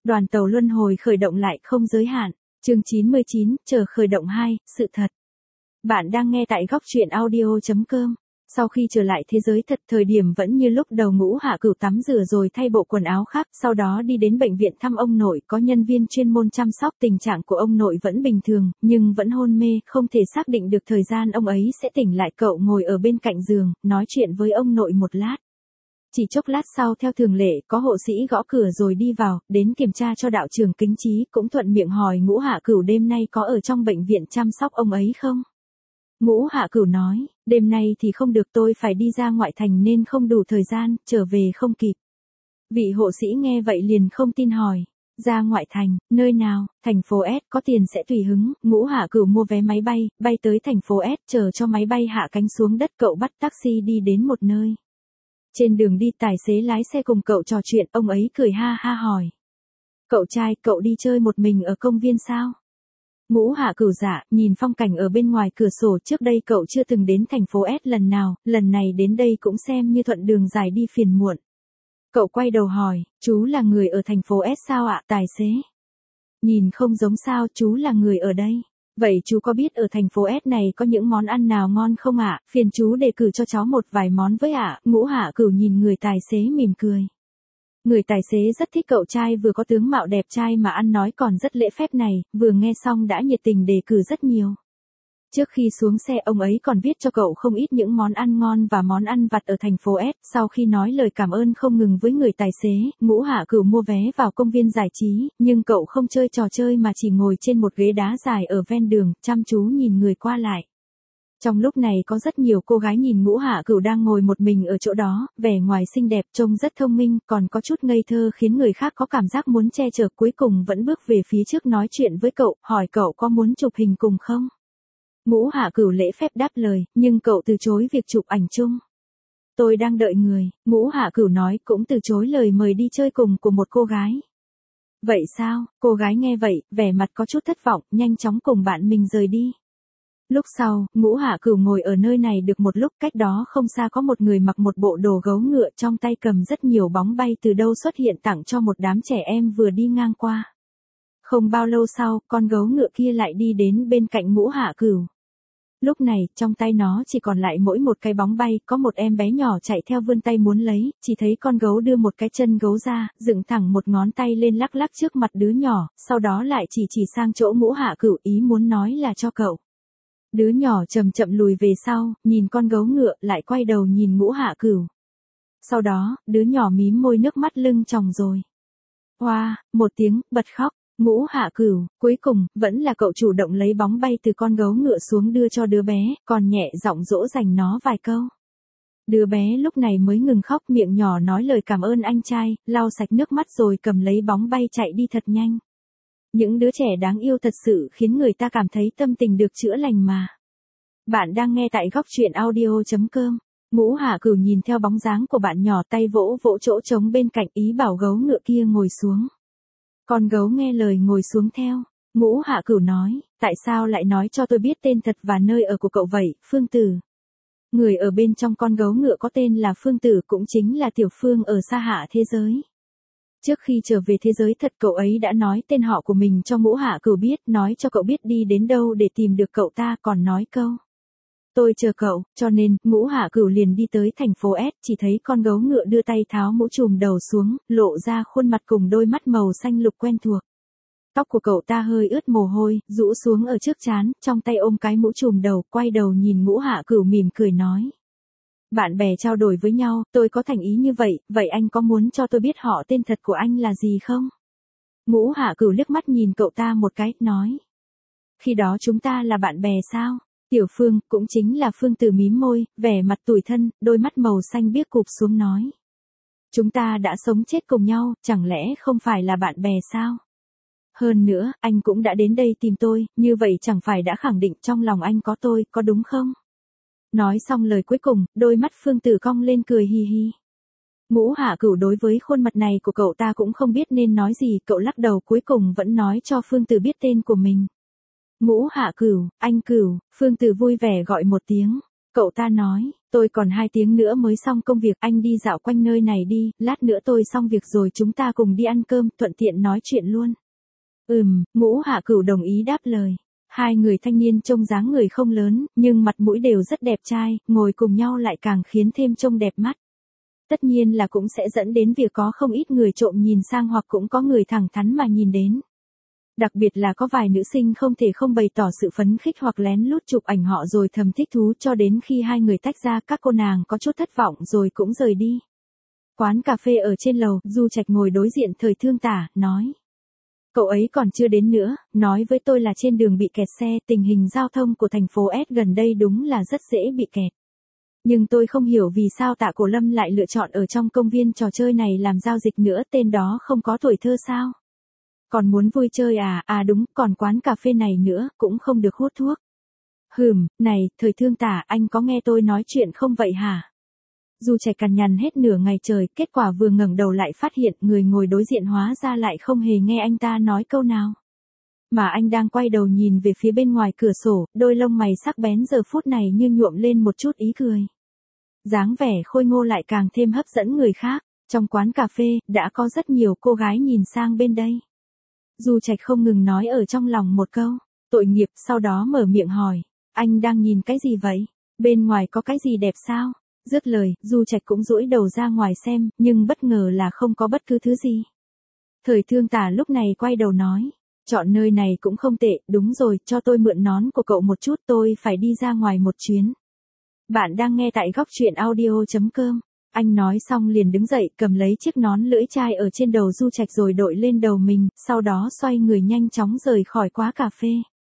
Đoàn tàu luân hồi khởi động lại không giới hạn. Chương 99, chờ khởi động 2, sự thật. Bạn đang nghe tại góc truyện audio.com. Sau khi trở lại thế giới thật, thời điểm vẫn như lúc đầu, Ngũ Hạ Cửu tắm rửa rồi thay bộ quần áo khác, sau đó đi đến bệnh viện thăm ông nội, có nhân viên chuyên môn chăm sóc. Tình trạng của ông nội vẫn bình thường, nhưng vẫn hôn mê, không thể xác định được thời gian ông ấy sẽ tỉnh lại. Cậu ngồi ở bên cạnh giường, nói chuyện với ông nội một lát. Chỉ chốc lát sau, theo thường lệ, có hộ sĩ gõ cửa rồi đi vào, đến kiểm tra cho đạo trưởng Kính Chí, cũng thuận miệng hỏi Ngũ Hạ Cửu đêm nay có ở trong bệnh viện chăm sóc ông ấy không? Ngũ Hạ Cửu nói, đêm nay thì không được, tôi phải đi ra ngoại thành nên không đủ thời gian, trở về không kịp. Vị hộ sĩ nghe vậy liền không tin hỏi, ra ngoại thành, nơi nào? Thành phố S, có tiền sẽ tùy hứng. Ngũ Hạ Cửu mua vé máy bay, bay tới thành phố S, chờ cho máy bay hạ cánh xuống đất, cậu bắt taxi đi đến một nơi. Trên đường đi, tài xế lái xe cùng cậu trò chuyện, ông ấy cười ha ha hỏi. Cậu trai, cậu đi chơi một mình ở công viên sao? Ngũ Hạ Cửu dạ, nhìn phong cảnh ở bên ngoài cửa sổ, trước đây cậu chưa từng đến thành phố S lần nào, lần này đến đây cũng xem như thuận đường dài đi phiền muộn. Cậu quay đầu hỏi, chú là người ở thành phố S sao ạ? Tài xế. Nhìn không giống sao, chú là người ở đây. Vậy chú có biết ở thành phố S này có những món ăn nào ngon không ạ? Phiền chú đề cử cho cháu một vài món với ạ. Ngũ Hạ Cửu nhìn người tài xế mỉm cười. Người tài xế rất thích cậu trai vừa có tướng mạo đẹp trai mà ăn nói còn rất lễ phép này, vừa nghe xong đã nhiệt tình đề cử rất nhiều. Trước khi xuống xe, ông ấy còn viết cho cậu không ít những món ăn ngon và món ăn vặt ở thành phố S. Sau khi nói lời cảm ơn không ngừng với người tài xế, Ngũ Hạ Cửu mua vé vào công viên giải trí, nhưng cậu không chơi trò chơi mà chỉ ngồi trên một ghế đá dài ở ven đường, chăm chú nhìn người qua lại. Trong lúc này có rất nhiều cô gái nhìn Ngũ Hạ Cửu đang ngồi một mình ở chỗ đó, vẻ ngoài xinh đẹp, trông rất thông minh, còn có chút ngây thơ khiến người khác có cảm giác muốn che chở. Cuối cùng vẫn bước về phía trước nói chuyện với cậu, hỏi cậu có muốn chụp hình cùng không? Ngũ Hạ Cửu lễ phép đáp lời, nhưng cậu từ chối việc chụp ảnh chung. Tôi đang đợi người, Ngũ Hạ Cửu nói, cũng từ chối lời mời đi chơi cùng của một cô gái. Vậy sao? Cô gái nghe vậy, vẻ mặt có chút thất vọng, nhanh chóng cùng bạn mình rời đi. Lúc sau, Ngũ Hạ Cửu ngồi ở nơi này được một lúc, cách đó không xa có một người mặc một bộ đồ gấu ngựa, trong tay cầm rất nhiều bóng bay từ đâu xuất hiện tặng cho một đám trẻ em vừa đi ngang qua. Không bao lâu sau, con gấu ngựa kia lại đi đến bên cạnh Ngũ Hạ Cửu. Lúc này, trong tay nó chỉ còn lại mỗi một cái bóng bay, có một em bé nhỏ chạy theo vươn tay muốn lấy, chỉ thấy con gấu đưa một cái chân gấu ra, dựng thẳng một ngón tay lên lắc lắc trước mặt đứa nhỏ, sau đó lại chỉ sang chỗ Ngũ Hạ Cửu, ý muốn nói là cho cậu. Đứa nhỏ chậm chậm lùi về sau, nhìn con gấu ngựa, lại quay đầu nhìn Ngũ Hạ Cửu. Sau đó, đứa nhỏ mím môi, nước mắt lưng tròng rồi. Oa, một tiếng, bật khóc. Ngũ Hạ Cửu, cuối cùng, vẫn là cậu chủ động lấy bóng bay từ con gấu ngựa xuống đưa cho đứa bé, còn nhẹ giọng dỗ dành nó vài câu. Đứa bé lúc này mới ngừng khóc, miệng nhỏ nói lời cảm ơn anh trai, lau sạch nước mắt rồi cầm lấy bóng bay chạy đi thật nhanh. Những đứa trẻ đáng yêu thật sự khiến người ta cảm thấy tâm tình được chữa lành mà. Bạn đang nghe tại góc truyện audio.com. Ngũ Hạ Cửu nhìn theo bóng dáng của bạn nhỏ, tay vỗ vỗ chỗ trống bên cạnh, ý bảo gấu ngựa kia ngồi xuống. Con gấu nghe lời ngồi xuống theo. Ngũ Hạ Cửu nói, tại sao lại nói cho tôi biết tên thật và nơi ở của cậu vậy, Phương Tử? Người ở bên trong con gấu ngựa có tên là Phương Tử, cũng chính là Tiểu Phương ở xa hạ thế giới. Trước khi trở về thế giới thật, cậu ấy đã nói tên họ của mình cho Ngũ Hạ Cửu biết, nói cho cậu biết đi đến đâu để tìm được cậu ta, còn nói câu. Tôi chờ cậu, cho nên, Ngũ Hạ Cửu liền đi tới thành phố S, chỉ thấy con gấu ngựa đưa tay tháo mũ trùm đầu xuống, lộ ra khuôn mặt cùng đôi mắt màu xanh lục quen thuộc. Tóc của cậu ta hơi ướt mồ hôi, rũ xuống ở trước trán, trong tay ôm cái mũ trùm đầu, quay đầu nhìn Ngũ Hạ Cửu mỉm cười nói. Bạn bè trao đổi với nhau, tôi có thành ý như vậy, vậy anh có muốn cho tôi biết họ tên thật của anh là gì không? Ngũ Hạ Cửu liếc mắt nhìn cậu ta một cái, nói. Khi đó chúng ta là bạn bè sao? Tiểu Phương, cũng chính là Phương Tử mím môi, vẻ mặt tủi thân, đôi mắt màu xanh biếc cụp xuống nói. Chúng ta đã sống chết cùng nhau, chẳng lẽ không phải là bạn bè sao? Hơn nữa, anh cũng đã đến đây tìm tôi, như vậy chẳng phải đã khẳng định trong lòng anh có tôi, có đúng không? Nói xong lời cuối cùng, đôi mắt Phương Tử cong lên cười hi hi. Ngũ Hạ Cửu đối với khuôn mặt này của cậu ta cũng không biết nên nói gì, cậu lắc đầu, cuối cùng vẫn nói cho Phương Tử biết tên của mình. Ngũ Hạ Cửu, anh Cửu, Phương Tử vui vẻ gọi một tiếng. Cậu ta nói, Tôi còn 2 tiếng nữa mới xong công việc, anh đi dạo quanh nơi này đi, lát nữa tôi xong việc rồi chúng ta cùng đi ăn cơm, thuận tiện nói chuyện luôn. Ngũ Hạ Cửu đồng ý đáp lời. Hai người thanh niên trông dáng người không lớn, nhưng mặt mũi đều rất đẹp trai, ngồi cùng nhau lại càng khiến thêm trông đẹp mắt. Tất nhiên là cũng sẽ dẫn đến việc có không ít người trộm nhìn sang hoặc cũng có người thẳng thắn mà nhìn đến. Đặc biệt là có vài nữ sinh không thể không bày tỏ sự phấn khích hoặc lén lút chụp ảnh họ rồi thầm thích thú cho đến khi hai người tách ra các cô nàng có chút thất vọng rồi cũng rời đi. Quán cà phê ở trên lầu, Du Trạch ngồi đối diện Thời Thương Tả, nói. Cậu ấy còn chưa đến nữa, nói với tôi là trên đường bị kẹt xe, tình hình giao thông của thành phố S gần đây đúng là rất dễ bị kẹt. Nhưng tôi không hiểu vì sao Tạ Cổ Lâm lại lựa chọn ở trong công viên trò chơi này làm giao dịch nữa, tên đó không có tuổi thơ sao? Còn muốn vui chơi à? À đúng, còn quán cà phê này nữa, cũng không được hút thuốc. Này, Thời Thương Tả, anh có nghe tôi nói chuyện không vậy hả? Du Trạch cằn nhằn hết nửa ngày trời, kết quả vừa ngẩng đầu lại phát hiện người ngồi đối diện hóa ra lại không hề nghe anh ta nói câu nào. Mà anh đang quay đầu nhìn về phía bên ngoài cửa sổ, đôi lông mày sắc bén giờ phút này như nhuộm lên một chút ý cười. Dáng vẻ khôi ngô lại càng thêm hấp dẫn người khác. Trong quán cà phê, đã có rất nhiều cô gái nhìn sang bên đây. Du Trạch không ngừng nói ở trong lòng một câu, tội nghiệp, sau đó mở miệng hỏi, anh đang nhìn cái gì vậy? Bên ngoài có cái gì đẹp sao? Dứt lời, Du Trạch cũng duỗi đầu ra ngoài xem, nhưng bất ngờ là không có bất cứ thứ gì. Thời Thương Tả lúc này quay đầu nói, chọn nơi này cũng không tệ, đúng rồi, cho tôi mượn nón của cậu một chút, tôi phải đi ra ngoài một chuyến. Bạn đang nghe tại góc truyện audio.com. Anh nói xong liền đứng dậy, cầm lấy chiếc nón lưỡi chai ở trên đầu Du Trạch rồi đội lên đầu mình, sau đó xoay người nhanh chóng rời khỏi quán cà phê.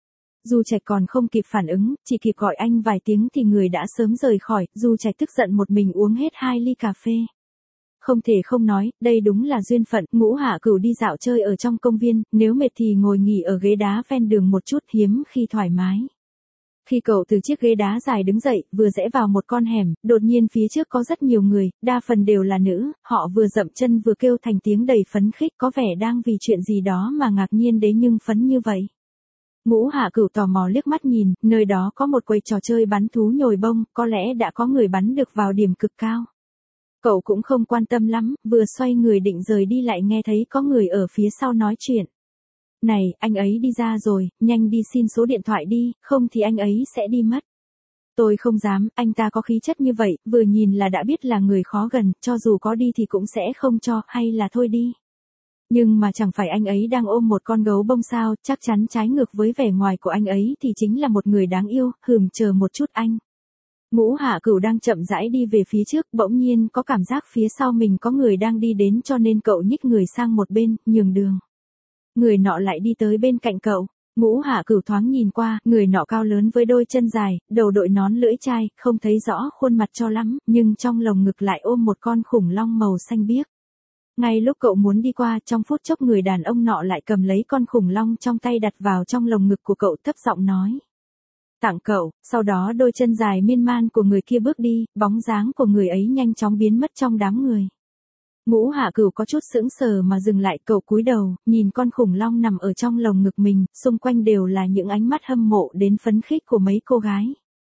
Du Trạch còn không kịp phản ứng, chỉ kịp gọi anh vài tiếng thì người đã sớm rời khỏi, Du Trạch tức giận một mình uống hết 2 ly cà phê. Không thể không nói, đây đúng là duyên phận, Ngũ Hạ Cửu đi dạo chơi ở trong công viên, nếu mệt thì ngồi nghỉ ở ghế đá ven đường một chút, hiếm khi thoải mái. Khi cậu từ chiếc ghế đá dài đứng dậy, vừa rẽ vào một con hẻm, đột nhiên phía trước có rất nhiều người, đa phần đều là nữ, họ vừa dậm chân vừa kêu thành tiếng đầy phấn khích, có vẻ đang vì chuyện gì đó mà ngạc nhiên đấy nhưng phấn như vậy. Ngũ Hạ Cửu tò mò liếc mắt nhìn, nơi đó có một quầy trò chơi bắn thú nhồi bông, có lẽ đã có người bắn được vào điểm cực cao. Cậu cũng không quan tâm lắm, vừa xoay người định rời đi lại nghe thấy có người ở phía sau nói chuyện. Này, anh ấy đi ra rồi, nhanh đi xin số điện thoại đi, không thì anh ấy sẽ đi mất. Tôi không dám, anh ta có khí chất như vậy, vừa nhìn là đã biết là người khó gần, cho dù có đi thì cũng sẽ không cho, hay là thôi đi. Nhưng mà chẳng phải anh ấy đang ôm một con gấu bông sao, chắc chắn trái ngược với vẻ ngoài của anh ấy thì chính là một người đáng yêu, chờ một chút anh. Ngũ Hạ Cửu đang chậm rãi đi về phía trước, bỗng nhiên có cảm giác phía sau mình có người đang đi đến cho nên cậu nhích người sang một bên, nhường đường. Người nọ lại đi tới bên cạnh cậu. Ngũ Hạ Cửu thoáng nhìn qua, người nọ cao lớn với đôi chân dài, đầu đội nón lưỡi chai, không thấy rõ khuôn mặt cho lắm, nhưng trong lồng ngực lại ôm một con khủng long màu xanh biếc. Ngay lúc cậu muốn đi qua, trong phút chốc người đàn ông nọ lại cầm lấy con khủng long trong tay đặt vào trong lồng ngực của cậu, thấp giọng nói. Tặng cậu, sau đó đôi chân dài miên man của người kia bước đi, bóng dáng của người ấy nhanh chóng biến mất trong đám người. Ngũ Hạ Cửu có chút sững sờ mà dừng lại, cậu cúi đầu, nhìn con khủng long nằm ở trong lồng ngực mình, xung quanh đều là những ánh mắt hâm mộ đến phấn khích của mấy cô gái.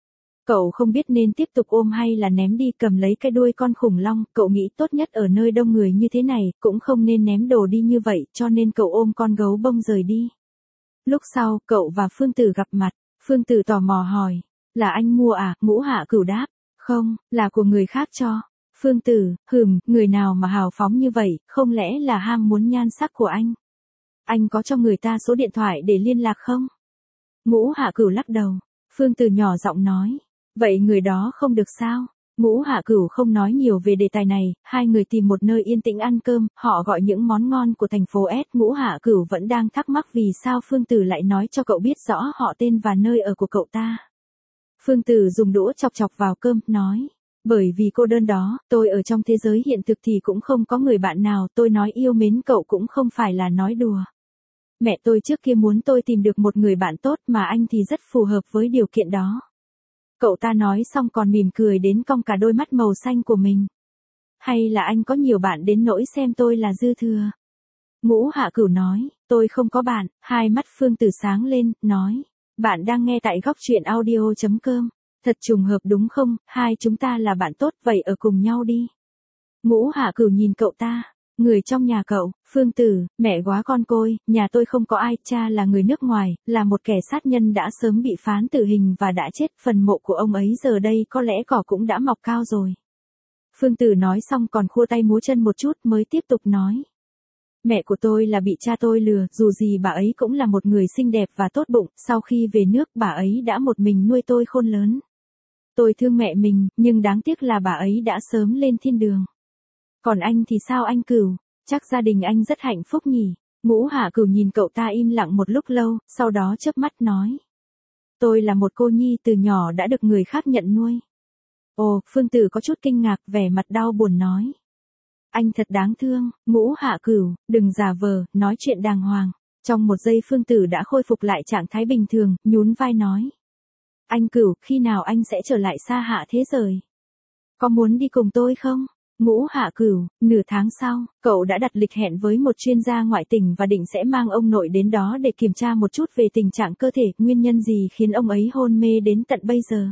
Cậu không biết nên tiếp tục ôm hay là ném đi, cầm lấy cái đuôi con khủng long, cậu nghĩ tốt nhất ở nơi đông người như thế này, cũng không nên ném đồ đi như vậy, cho nên cậu ôm con gấu bông rời đi. Lúc sau, cậu và Phương Tử gặp mặt, Phương Tử tò mò hỏi, là anh mua à? Ngũ Hạ Cửu đáp, không, là của người khác cho. Phương Tử, người nào mà hào phóng như vậy, không lẽ là ham muốn nhan sắc của anh? Anh có cho người ta số điện thoại để liên lạc không? Ngũ Hạ Cửu lắc đầu. Phương Tử nhỏ giọng nói, vậy người đó không được sao? Ngũ Hạ Cửu không nói nhiều về đề tài này, hai người tìm một nơi yên tĩnh ăn cơm, họ gọi những món ngon của thành phố S. Ngũ Hạ Cửu vẫn đang thắc mắc vì sao Phương Tử lại nói cho cậu biết rõ họ tên và nơi ở của cậu ta. Phương Tử dùng đũa chọc chọc vào cơm, nói. Bởi vì cô đơn đó, tôi ở trong thế giới hiện thực thì cũng không có người bạn nào, tôi nói yêu mến cậu cũng không phải là nói đùa. Mẹ tôi trước kia muốn tôi tìm được một người bạn tốt mà anh thì rất phù hợp với điều kiện đó. Cậu ta nói xong còn mỉm cười đến cong cả đôi mắt màu xanh của mình. Hay là anh có nhiều bạn đến nỗi xem tôi là dư thừa? Ngũ Hạ Cửu nói, tôi không có bạn, hai mắt Phương Tử sáng lên, nói. Bạn đang nghe tại góc truyện audio.com. Thật trùng hợp đúng không, hai chúng ta là bạn tốt, vậy ở cùng nhau đi. Ngũ Hạ Cửu nhìn cậu ta. Người trong nhà cậu, Phương Tử, mẹ góa con côi, nhà tôi không có ai, cha là người nước ngoài, là một kẻ sát nhân đã sớm bị phán tử hình và đã chết, phần mộ của ông ấy giờ đây có lẽ cỏ cũng đã mọc cao rồi. Phương Tử nói xong còn khua tay múa chân một chút mới tiếp tục nói. Mẹ của tôi là bị cha tôi lừa, dù gì bà ấy cũng là một người xinh đẹp và tốt bụng, sau khi về nước bà ấy đã một mình nuôi tôi khôn lớn. Tôi thương mẹ mình, nhưng đáng tiếc là bà ấy đã sớm lên thiên đường. Còn anh thì sao anh Cửu? Chắc gia đình anh rất hạnh phúc nhỉ? Ngũ Hạ Cửu nhìn cậu ta im lặng một lúc lâu, sau đó chớp mắt nói. Tôi là một cô nhi từ nhỏ đã được người khác nhận nuôi. Ồ, Phương Tử có chút kinh ngạc, vẻ mặt đau buồn nói. Anh thật đáng thương, Ngũ Hạ Cửu, đừng giả vờ, nói chuyện đàng hoàng. Trong một giây Phương Tử đã khôi phục lại trạng thái bình thường, nhún vai nói. Anh Cửu, khi nào anh sẽ trở lại xa hạ thế giới? Có muốn đi cùng tôi không? Ngũ Hạ Cửu, nửa tháng sau, cậu đã đặt lịch hẹn với một chuyên gia ngoại tỉnh và định sẽ mang ông nội đến đó để kiểm tra một chút về tình trạng cơ thể, nguyên nhân gì khiến ông ấy hôn mê đến tận bây giờ.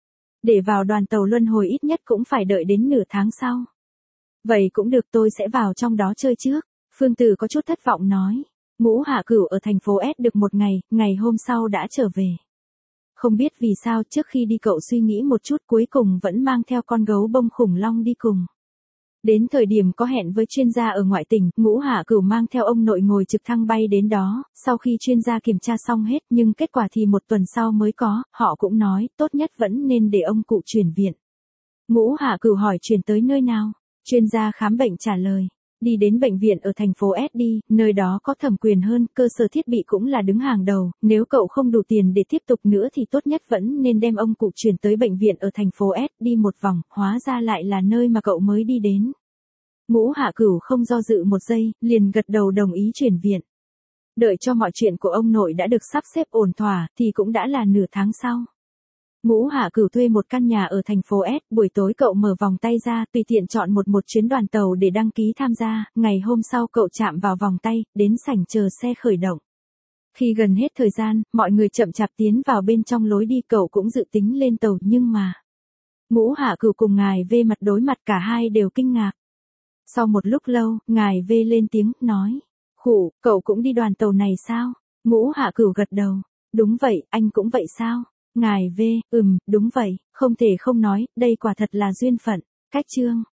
Để vào đoàn tàu luân hồi ít nhất cũng phải đợi đến nửa tháng sau. Vậy cũng được, tôi sẽ vào trong đó chơi trước. Phương Tử có chút thất vọng nói. Ngũ Hạ Cửu ở thành phố S được một ngày, ngày hôm sau đã trở về. Không biết vì sao trước khi đi cậu suy nghĩ một chút cuối cùng vẫn mang theo con gấu bông khủng long đi cùng. Đến thời điểm có hẹn với chuyên gia ở ngoại tỉnh, Ngũ Hạ Cửu mang theo ông nội ngồi trực thăng bay đến đó, sau khi chuyên gia kiểm tra xong hết nhưng kết quả thì một tuần sau mới có, họ cũng nói tốt nhất vẫn nên để ông cụ chuyển viện. Ngũ Hạ Cửu hỏi chuyển tới nơi nào? Chuyên gia khám bệnh trả lời. Đi đến bệnh viện ở thành phố S đi, nơi đó có thẩm quyền hơn, cơ sở thiết bị cũng là đứng hàng đầu, nếu cậu không đủ tiền để tiếp tục nữa thì tốt nhất vẫn nên đem ông cụ chuyển tới bệnh viện ở thành phố S đi một vòng, hóa ra lại là nơi mà cậu mới đi đến. Ngũ Hạ Cửu không do dự một giây, liền gật đầu đồng ý chuyển viện. Đợi cho mọi chuyện của ông nội đã được sắp xếp ổn thỏa, thì cũng đã là nửa tháng sau. Ngũ Hạ Cửu thuê một căn nhà ở thành phố S, buổi tối cậu mở vòng tay ra, tùy tiện chọn một chuyến đoàn tàu để đăng ký tham gia, ngày hôm sau cậu chạm vào vòng tay, đến sảnh chờ xe khởi động. Khi gần hết thời gian, mọi người chậm chạp tiến vào bên trong lối đi, cậu cũng dự tính lên tàu nhưng mà... Ngũ Hạ Cửu cùng ngài V mặt đối mặt, cả hai đều kinh ngạc. Sau một lúc lâu, ngài V lên tiếng, nói. Khụ, cậu cũng đi đoàn tàu này sao? Ngũ Hạ Cửu gật đầu. Đúng vậy, anh cũng vậy sao? Ngài V, đúng vậy, không thể không nói, đây quả thật là duyên phận. Cách chương